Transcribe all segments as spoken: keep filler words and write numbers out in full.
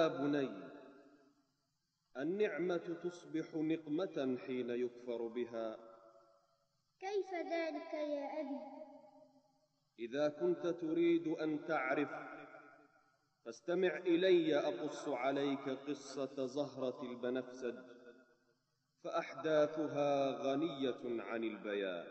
يا بني، النعمة تصبح نقمة حين يكفر بها. كيف ذلك يا أبي؟ إذا كنت تريد أن تعرف فاستمع إلي أقص عليك قصة زهرة البنفسج، فأحداثها غنية عن البيان.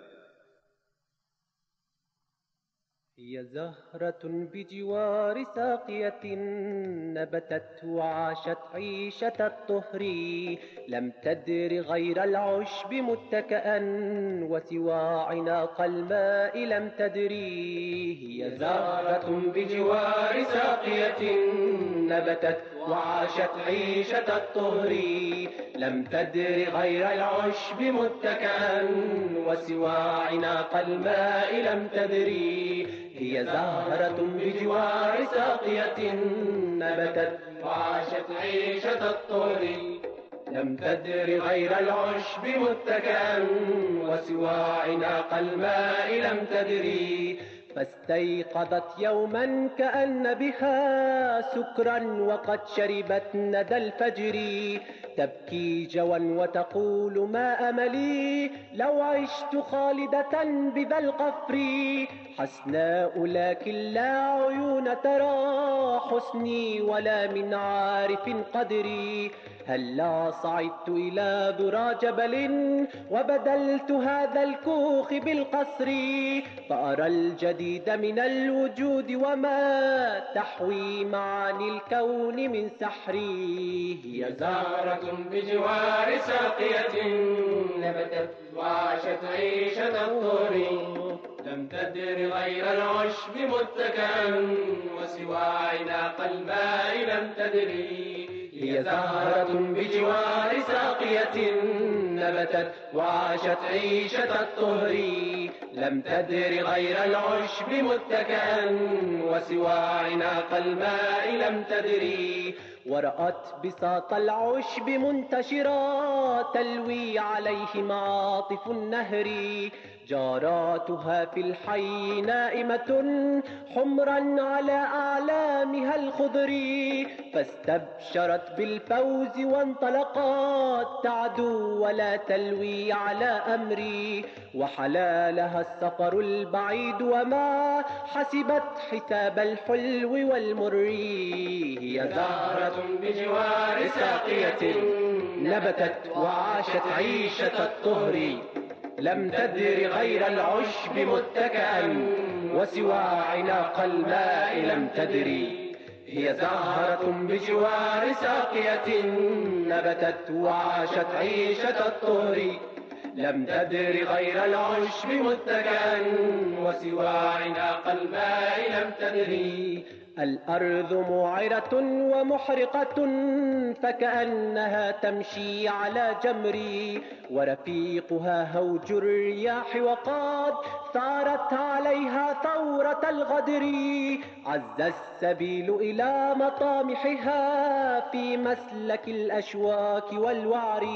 هي زهرة بجوار ساقية نبتت وعاشت عيشة الطهر، لم تدر غير العشب متكئا وسوى عناق الماء لم تدري. هي زهرة بجوار ساقية نبتت وعاشت عيشة الطهر، لم تدر غير العشب متكئا وسوى عناق الماء لم تدري. هي زهرة بجوار ساقية نبتت وعاشت عيشة الطهر، لم تدر غير العشب متكئا وسوى عناق الماء لم تدري. فاستيقظت يوما كأن بها سكرا وقد شربت ندى الفجر، تبكي جوا وتقول ما أملي لو عشت خالدة بذا القفر. حسناء لكن لا عيون ترى حسني ولا من عارف قدري. هلا صعدت إلى ذرى جبل وبدلت هذا الكوخ بالقصر، فأرى الجديد من الوجود وما تحوي معاني الكون من سحري. هي زهرة بجوار ساقية نبتت وعاشت عيشة الطهر، لم تدر غير العشب متكئا وسوى عناق الماء لم تدري. هي زهرة بجوار ساقية نبتت وعاشت عيشة الطهر، لم تدر غير العشب متكئا وسوى عناق الماء لم تدري. ورأت بساط العشب منتشرا تلوي عليه معاطف النهر، جاراتها في الحي نائمة حمرا على أعلامها الخضر. فاستبشرت بالفوز وانطلقت تعدو ولا تلوي على أمري، وحلالها السفر البعيد وما حسبت حساب الحلو والمر. هي زهرة بجوار ساقية نبتت وعاشت عيشة الطهر، لم تدر غير العشب متكئا وسوى عناق الماء لم تدري. هي زهرة بجوار ساقية نبتت وعاشت عيشة الطهر، لم تدر غير العشب متكئا وسوى عناق الماء لم تدري. الأرض معرة ومحرقة فكأنها تمشي على جمري، ورفيقها هوج الرياح وقد ثارت عليها ثورة الغدر. عز السبيل إلى مطامحها في مسلك الأشواك والوعر،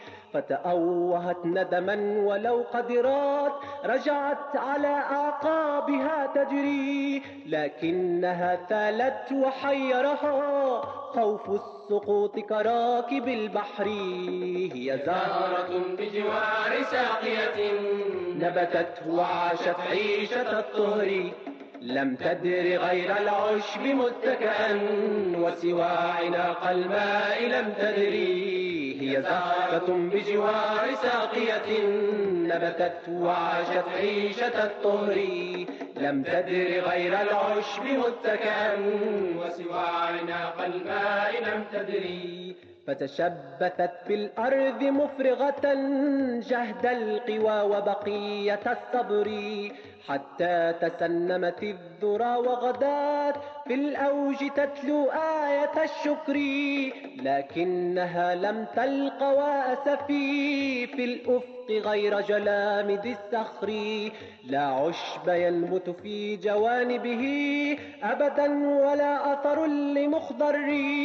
فتأوهت ندما ولو قدرت رجعت على أعقابها تجري، لكنها ثالت وحيرها خوف السقوط كراكب البحر. هي زهرة بجوار ساقية نبتت وعاشت عيشة الطهر، لم تدر غير العشب متكئا وسوى عناق الماء لم تدري. هي زهرة بجوار ساقية نبتت وعاشت عيشة الطهر، لم تدر غير العشب متكئا وسوى عناق الماء لم تدري. فتشبثت بالأرض مفرغة جهد القوى وبقية الصبر، حتى تسنمت الذرى وغدات في الأوج تتلو آية الشكر، لكنها لم تلق وأسفي في الأفق غير جلامد الصخر. لا عشب ينبت في جوانبه أبدا ولا أثر لمخضر،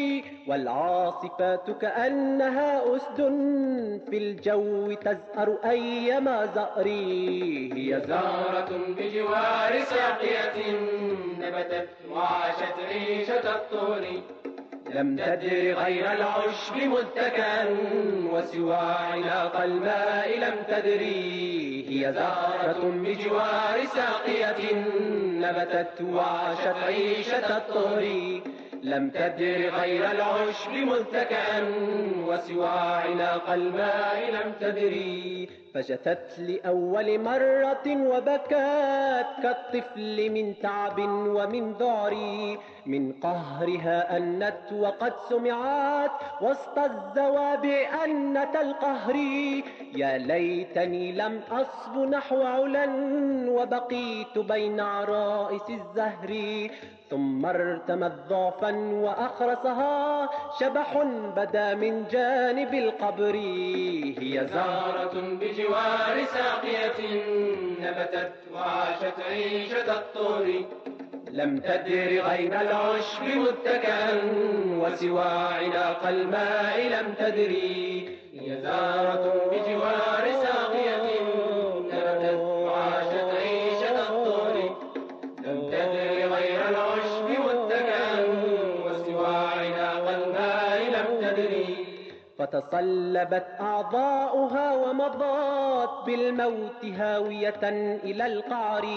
والعاصفات كأنها أسد في الجو تزأر أيما زأر. هي زهرة بجوار ساقية نبتت وعاشت عيشة الطهر، لم تدر غير العشب متكئا وسوى عناق الماء لم تدري هي زهرة بجوار ساقية نبتت وعاشت عيشة الطهر لم تدر غير العشب متكئا وسوى عناق الماء لم تدري فشتت لأول مرة وبكت كالطفل من تعب ومن ذعر من قهرها أنت وقد سمعت وسط الزوابع أنة القهر يا ليتني لم أصب نحو علا وبقيت بين عرائس الزهر ثم ارتمت ضعفا وأخرسها شبح بدا من جانب القبر هي زهرة بجوار ساقية نبتت وعاشت عيشة الطهر لم تدر غير العشب متكئا وسوى عناق الماء لم تدري هي زهرة بجوار ساقية نبتت وعاشت عيشة الطهر لم تدر غير العشب متكئا وسوى عناق الماء لم تدري فتصلبت أعضاؤها ومضت بالموت هاوية إلى القعر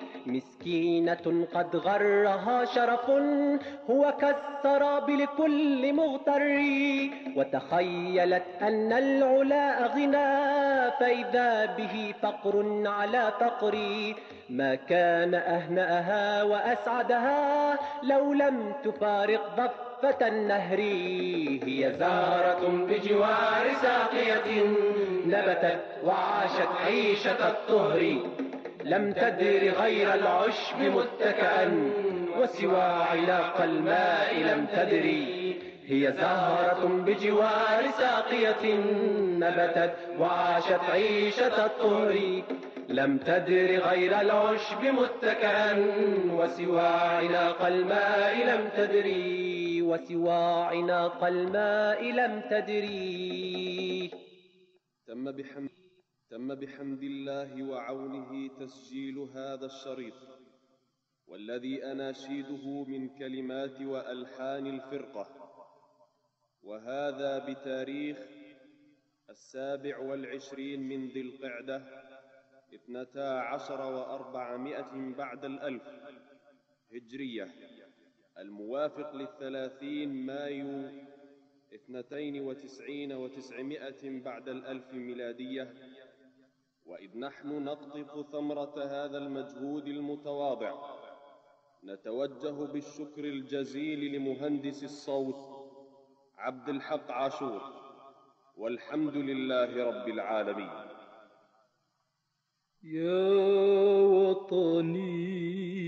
مسكينة قد غرها شرف هو كالسراب لكل مغتر وتخيلت أن العلا غنى فإذا به فقر على فقر ما كان أهنأها وأسعدها لو لم تفارق ضفة النهر هي زهرة بجوار ساقية نبتت وعاشت عيشة الطهر لم تدر غير العشب متكئا وسوى عناق الماء لم تدري هي زهرة بجوار ساقية نبتت وعاشت عيشة الطهر لم تدر غير العشب متكئا وسوى عناق الماء لم تدري وسوى عناق الماء لم تدري. تم بحمد تم بحمد الله وعونه تسجيل هذا الشريط والذي أناشيده من كلمات وألحان الفرقة، وهذا بتاريخ السابع والعشرين من ذي القعدة اثنتا عشر وأربعمائة بعد الألف هجرية، الموافق للثلاثين مايو اثنتين وتسعين وتسعمائة بعد الألف ميلادية. وإذ نحن نقطف ثمرة هذا المجهود المتواضع نتوجه بالشكر الجزيل لمهندس الصوت عبد الحق عاشور، والحمد لله رب العالمين. يا وطني